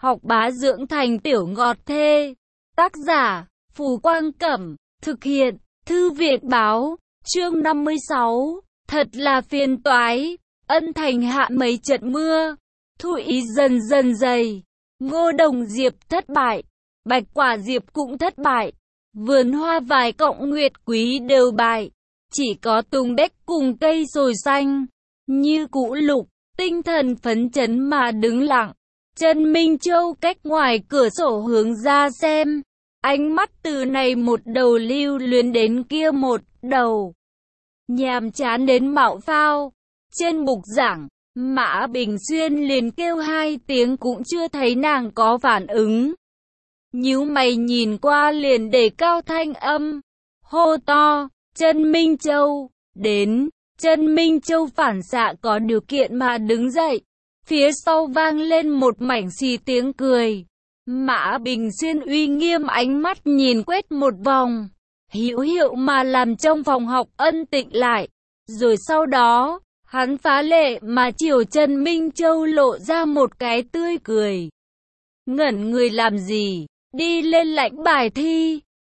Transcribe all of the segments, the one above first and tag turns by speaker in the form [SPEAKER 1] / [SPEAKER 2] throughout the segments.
[SPEAKER 1] học bá dưỡng thành tiểu ngọt thê. Tác giả, Phù Quang Cẩm, thực hiện, Thư viện báo, chương 56, thật là phiền toái, Ân Thành hạ mấy trận mưa, thu ý dần dần dày, Ngô Đồng Diệp thất bại, Bạch Quả Diệp cũng thất bại, vườn hoa vài cọng nguyệt quý đều bại, chỉ có Tùng Bách cùng cây sồi xanh, như cũ lục, tinh thần phấn chấn mà đứng lặng. Trần Minh Châu cách ngoài cửa sổ hướng ra xem, ánh mắt từ này một đầu lưu luyến đến kia một đầu, nhàm chán đến mạo phao. Trên bục giảng, Mã Bình Xuyên liền kêu hai tiếng cũng chưa thấy nàng có phản ứng. Nhíu mày nhìn qua liền để cao thanh âm, hô to, Trần Minh Châu, đến. Trần Minh Châu phản xạ có điều kiện mà đứng dậy, phía sau vang lên một mảnh xì tiếng cười. Mã Bình Xuyên uy nghiêm ánh mắt nhìn quét một vòng, hữu hiệu mà làm trong phòng học ân tĩnh lại, rồi sau đó, hắn phá lệ mà chiều Trần Minh Châu lộ ra một cái tươi cười. Ngẩn người làm gì, đi lên lãnh bài thi,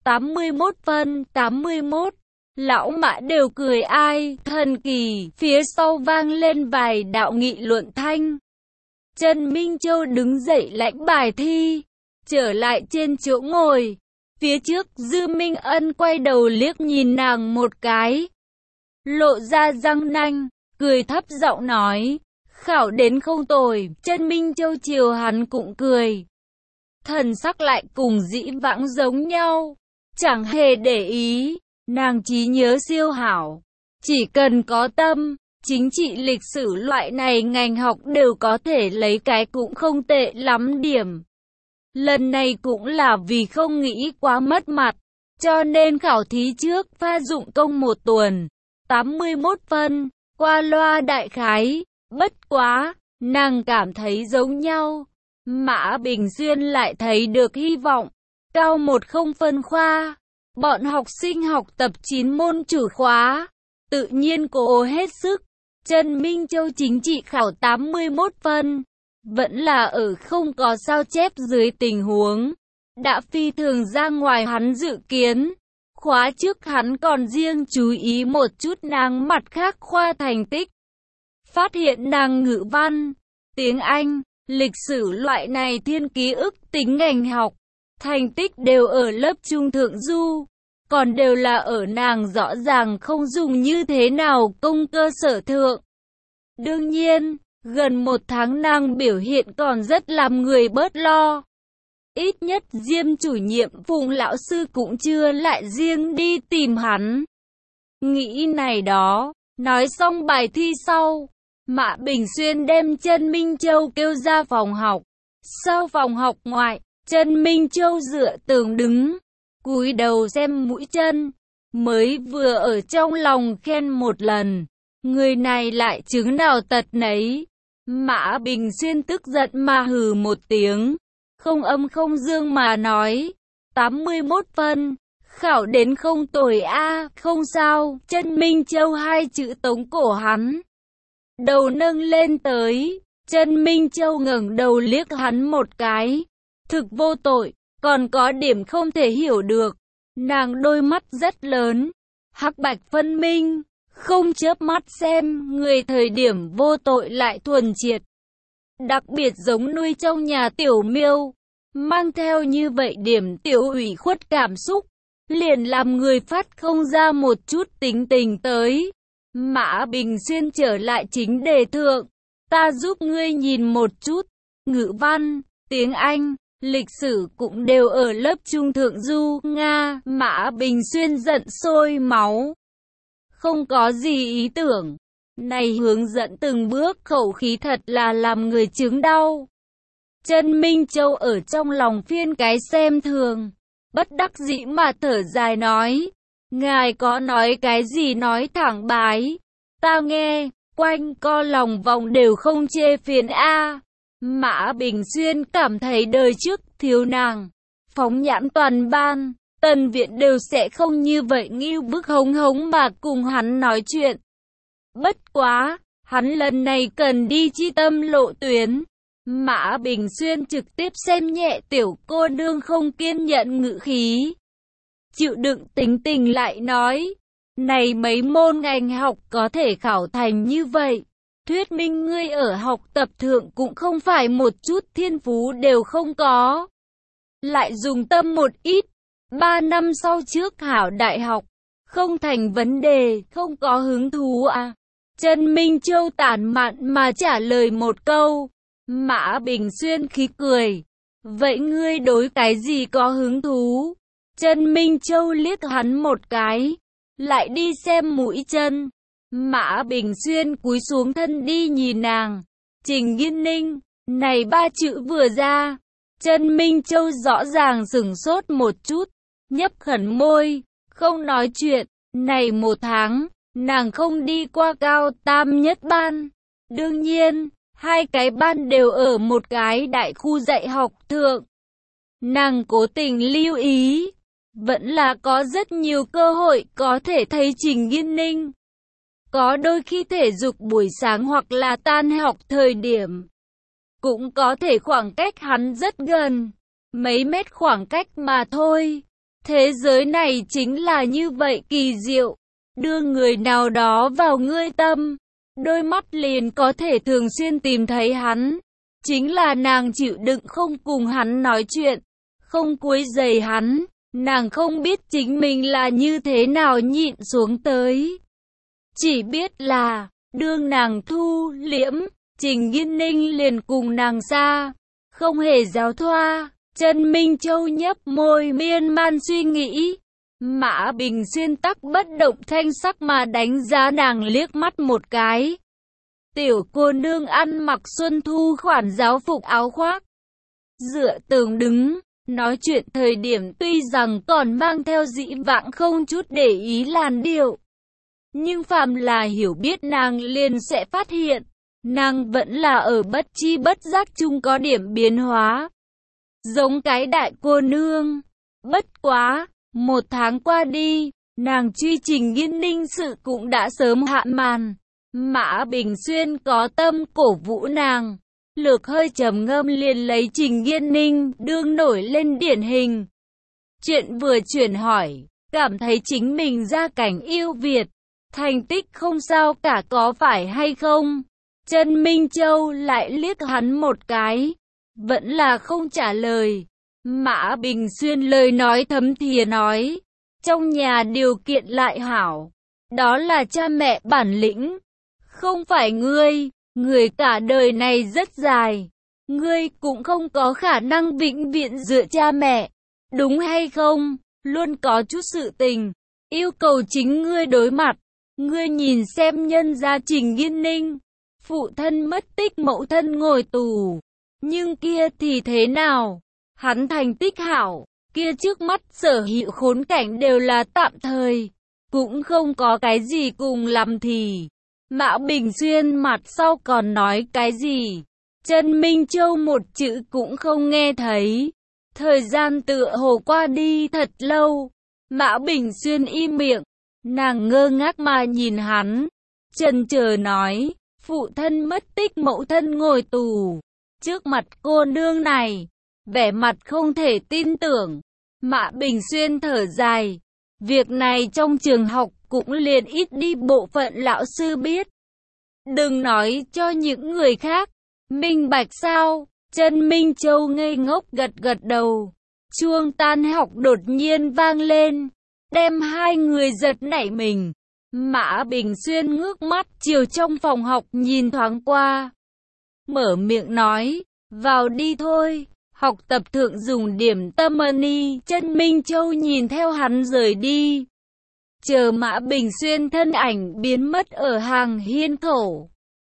[SPEAKER 1] 81 phân, 81. Lão Mã đều cười ai, thần kỳ, phía sau vang lên vài đạo nghị luận thanh. Trần Minh Châu đứng dậy lãnh bài thi, trở lại trên chỗ ngồi. Phía trước Dư Minh Ân quay đầu liếc nhìn nàng một cái, lộ ra răng nanh, cười thấp giọng nói, khảo đến không tồi. Trần Minh Châu chiều hắn cũng cười, thần sắc lại cùng dĩ vãng giống nhau, chẳng hề để ý. Nàng trí nhớ siêu hảo, chỉ cần có tâm, chính trị lịch sử loại này ngành học đều có thể lấy cái cũng không tệ lắm điểm. Lần này cũng là vì không nghĩ quá mất mặt, cho nên khảo thí trước pha dụng công một tuần, 81 phân, qua loa đại khái, bất quá, nàng cảm thấy giống nhau. Mã Bình Xuyên lại thấy được hy vọng, cao 10 phân khoa. Bọn học sinh học tập 9 môn chủ khóa, tự nhiên cố hết sức. Trần Minh Châu chính trị khảo 81 phân, vẫn là ở không có sao chép dưới tình huống, đã phi thường ra ngoài hắn dự kiến. Khóa trước hắn còn riêng chú ý một chút nàng mặt khác khoa thành tích, phát hiện nàng ngữ văn, tiếng Anh, lịch sử loại này thiên ký ức tính ngành học, thành tích đều ở lớp trung thượng du, còn đều là ở nàng rõ ràng không dùng như thế nào công cơ sở thượng. Đương nhiên, gần 1 tháng nàng biểu hiện còn rất làm người bớt lo. Ít nhất Diêm chủ nhiệm Phùng lão sư cũng chưa lại riêng đi tìm hắn. Nghĩ này đó, nói xong bài thi sau, Mã Bình Xuyên đem Trần Minh Châu kêu ra phòng học. Sau phòng học ngoại, Trần Minh Châu dựa tường đứng, cúi đầu xem mũi chân, mới vừa ở trong lòng khen một lần, người này lại chứng nào tật nấy. Mã Bình Xuyên tức giận mà hừ một tiếng, không âm không dương mà nói, 81 phân, khảo đến không tồi a, không sao. Trần Minh Châu hai chữ tống cổ hắn, đầu nâng lên tới. Trần Minh Châu ngẩng đầu liếc hắn một cái, thực vô tội, còn có điểm không thể hiểu được. Nàng đôi mắt rất lớn, hắc bạch phân minh, không chớp mắt xem người thời điểm vô tội lại thuần triệt. Đặc biệt giống nuôi trong nhà tiểu miêu, mang theo như vậy điểm tiểu ủy khuất cảm xúc, liền làm người phát không ra một chút tính tình tới. Mã Bình Xuyên trở lại chính đề thượng, ta giúp ngươi nhìn một chút, ngữ văn, tiếng Anh, lịch sử cũng đều ở lớp trung thượng du, Nga. Mã Bình Xuyên giận sôi máu, không có gì ý tưởng, này hướng dẫn từng bước khẩu khí thật là làm người chứng đau. Trần Minh Châu ở trong lòng phiên cái xem thường, bất đắc dĩ mà thở dài nói, ngài có nói cái gì nói thẳng bái, ta nghe, quanh co lòng vòng đều không chê phiền a. Mã Bình Xuyên cảm thấy đời trước thiếu nàng, phóng nhãn toàn ban, Tần viện đều sẽ không như vậy ngưu bức hống hống mà cùng hắn nói chuyện. Bất quá, hắn lần này cần đi chi tâm lộ tuyến, Mã Bình Xuyên trực tiếp xem nhẹ tiểu cô nương không kiên nhẫn ngữ khí. Chịu đựng tính tình lại nói, này mấy môn ngành học có thể khảo thành như vậy. Thuyết minh ngươi ở học tập thượng cũng không phải một chút thiên phú đều không có. Lại dùng tâm một ít, 3 năm sau trước khảo đại học, không thành vấn đề, không có hứng thú à. Trần Minh Châu tản mạn mà trả lời một câu. Mã Bình Xuyên khí cười. Vậy ngươi đối cái gì có hứng thú? Trần Minh Châu liếc hắn một cái, lại đi xem mũi chân. Mã Bình Xuyên cúi xuống thân đi nhìn nàng. Trình Nghiên Ninh, này 3 chữ vừa ra, Trần Minh Châu rõ ràng sửng sốt một chút, nhấp khẩn môi, không nói chuyện. Này 1 tháng, nàng không đi qua cao tam nhất ban. Đương nhiên, 2 cái ban đều ở một cái đại khu dạy học thượng. Nàng cố tình lưu ý, vẫn là có rất nhiều cơ hội có thể thấy Trình Nghiên Ninh. Có đôi khi thể dục buổi sáng hoặc là tan học thời điểm, cũng có thể khoảng cách hắn rất gần, mấy mét khoảng cách mà thôi. Thế giới này chính là như vậy kỳ diệu, đưa người nào đó vào ngươi tâm, đôi mắt liền có thể thường xuyên tìm thấy hắn. Chính là nàng chịu đựng không cùng hắn nói chuyện, không quấy rầy hắn, nàng không biết chính mình là như thế nào nhịn xuống tới. Chỉ biết là, đương nàng thu liễm, Trình Nghiên Ninh liền cùng nàng xa, không hề giáo thoa. Trần Minh Châu nhấp môi miên man suy nghĩ. Mã Bình Xuyên tắc bất động thanh sắc mà đánh giá nàng liếc mắt một cái. Tiểu cô nương ăn mặc xuân thu khoản giáo phục áo khoác, dựa tường đứng, nói chuyện thời điểm tuy rằng còn mang theo dĩ vãng không chút để ý làn điệu, nhưng phàm là hiểu biết nàng liền sẽ phát hiện, nàng vẫn là ở bất chi bất giác chung có điểm biến hóa. Giống cái đại cô nương. Bất quá, 1 tháng qua đi, nàng truy Trình Nghiên Ninh sự cũng đã sớm hạ màn. Mã Bình Xuyên có tâm cổ vũ nàng. Lược hơi trầm ngâm liền lấy Trình Nghiên Ninh đương nổi lên điển hình. Chuyện vừa chuyển hỏi, cảm thấy chính mình gia cảnh yêu Việt, thành tích không sao cả có phải hay không? Trần Minh Châu lại liếc hắn một cái, vẫn là không trả lời. Mã Bình Xuyên lời nói thấm thìa nói, trong nhà điều kiện lại hảo, đó là cha mẹ bản lĩnh, không phải ngươi, người cả đời này rất dài, ngươi cũng không có khả năng vĩnh viễn dựa cha mẹ, đúng hay không? Luôn có chút sự tình, yêu cầu chính ngươi đối mặt. Ngươi nhìn xem nhân gia Trình Nghiên Ninh, phụ thân mất tích mẫu thân ngồi tù, nhưng kia thì thế nào? Hắn thành tích hảo, kia trước mắt sở hữu khốn cảnh đều là tạm thời, cũng không có cái gì cùng lắm thì. Mã Bình Xuyên mặt sau còn nói cái gì? Trần Minh Châu một chữ cũng không nghe thấy. Thời gian tựa hồ qua đi thật lâu. Mã Bình Xuyên im miệng, nàng ngơ ngác mà nhìn hắn. Chần chờ nói, phụ thân mất tích mẫu thân ngồi tù. Trước mặt cô nương này, vẻ mặt không thể tin tưởng. Mã Bình Xuyên thở dài. Việc này trong trường học cũng liền ít đi bộ phận lão sư biết. Đừng nói cho những người khác. Minh bạch sao? Trần Minh Châu ngây ngốc gật gật đầu. Chuông tan học đột nhiên vang lên, đem hai người giật nảy mình. Mã Bình Xuyên ngước mắt chiều trong phòng học nhìn thoáng qua. Mở miệng nói, vào đi thôi, học tập thượng dùng điểm tâm money. Trần Minh Châu nhìn theo hắn rời đi. Chờ Mã Bình Xuyên thân ảnh biến mất ở hàng hiên khẩu.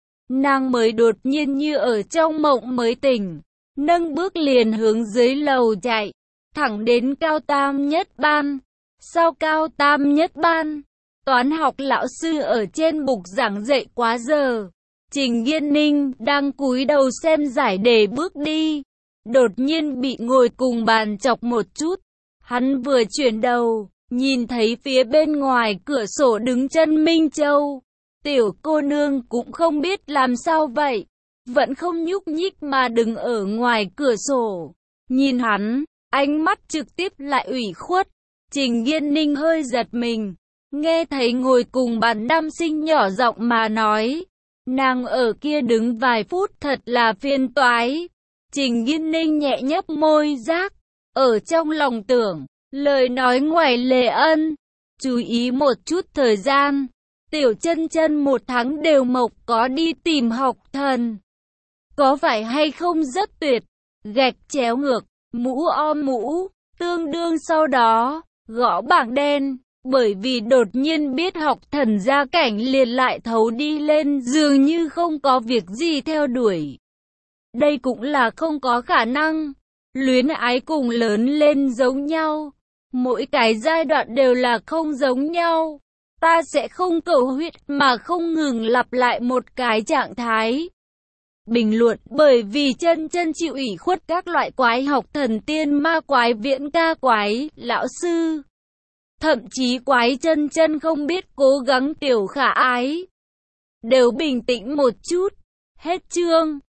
[SPEAKER 1] Nàng mới đột nhiên như ở trong mộng mới tỉnh, nâng bước liền hướng dưới lầu chạy, thẳng đến cao tam nhất ban. Sau cao tam nhất ban, toán học lão sư ở trên bục giảng dạy quá giờ. Trình Nghiên Ninh đang cúi đầu xem giải đề bước đi, đột nhiên bị ngồi cùng bàn chọc một chút. Hắn vừa chuyển đầu, nhìn thấy phía bên ngoài cửa sổ đứng Trần Minh Châu. Tiểu cô nương cũng không biết làm sao vậy, vẫn không nhúc nhích mà đứng ở ngoài cửa sổ. Nhìn hắn, ánh mắt trực tiếp lại ủy khuất. Trình Yên Ninh hơi giật mình, nghe thấy ngồi cùng bàn nam sinh nhỏ giọng mà nói. Nàng ở kia đứng vài phút thật là phiền toái. Trình Yên Ninh nhẹ nhấp môi giác, ở trong lòng tưởng, lời nói ngoài Lệ Ân. Chú ý một chút thời gian, Tiểu Chân Chân 1 tháng đều mộc có đi tìm học thần. Có phải hay không rất tuyệt, gạch chéo ngược, mũ om mũ, tương đương sau đó, gõ bảng đen. Bởi vì đột nhiên biết học thần gia cảnh liền lại thấu đi lên dường như không có việc gì theo đuổi. Đây cũng là không có khả năng. Luyến ái cùng lớn lên giống nhau. Mỗi cái giai đoạn đều là không giống nhau. Ta sẽ không cầu huyết mà không ngừng lặp lại một cái trạng thái. Bình luận bởi vì Chân Chân chịu ủy khuất các loại quái học thần tiên ma quái viễn ca quái, lão sư. Thậm chí quái Chân Chân không biết cố gắng tiểu khả ái. Đều bình tĩnh một chút. Hết chương.